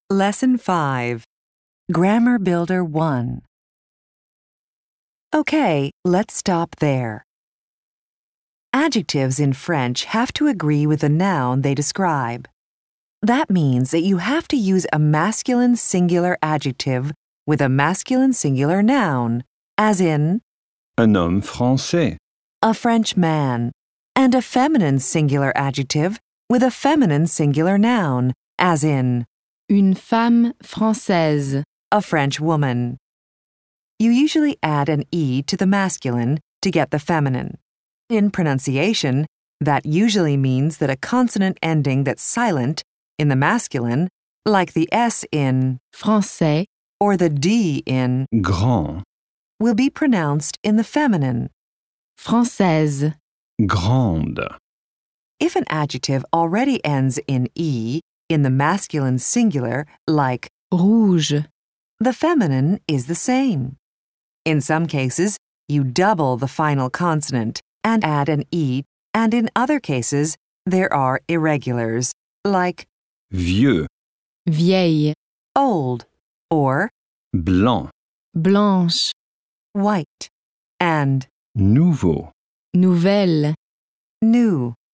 Lesson 5. Grammar Builder 1. Okay, let's stop there. Adjectives in French have to agree with the noun they describe. That means that you have to use a masculine singular adjective with a masculine singular noun, as in Un homme français. a French man, and a feminine singular adjective with a feminine singular noun, as in Une femme française. a French woman. You usually add an E to the masculine to get the feminine. In pronunciation, that usually means that a consonant ending that's silent in the masculine, like the S in Français. or the D in, Grand. will be pronounced in the feminine. Française. Grande. If an adjective already ends in E in the masculine singular, like Rouge. the feminine is the same. In some cases, you double the final consonant and add an E, and in other cases, there are irregulars, like Vieux. Vieille. old or Blanc. Blanche. white and Nouveau. Nouvelle. new.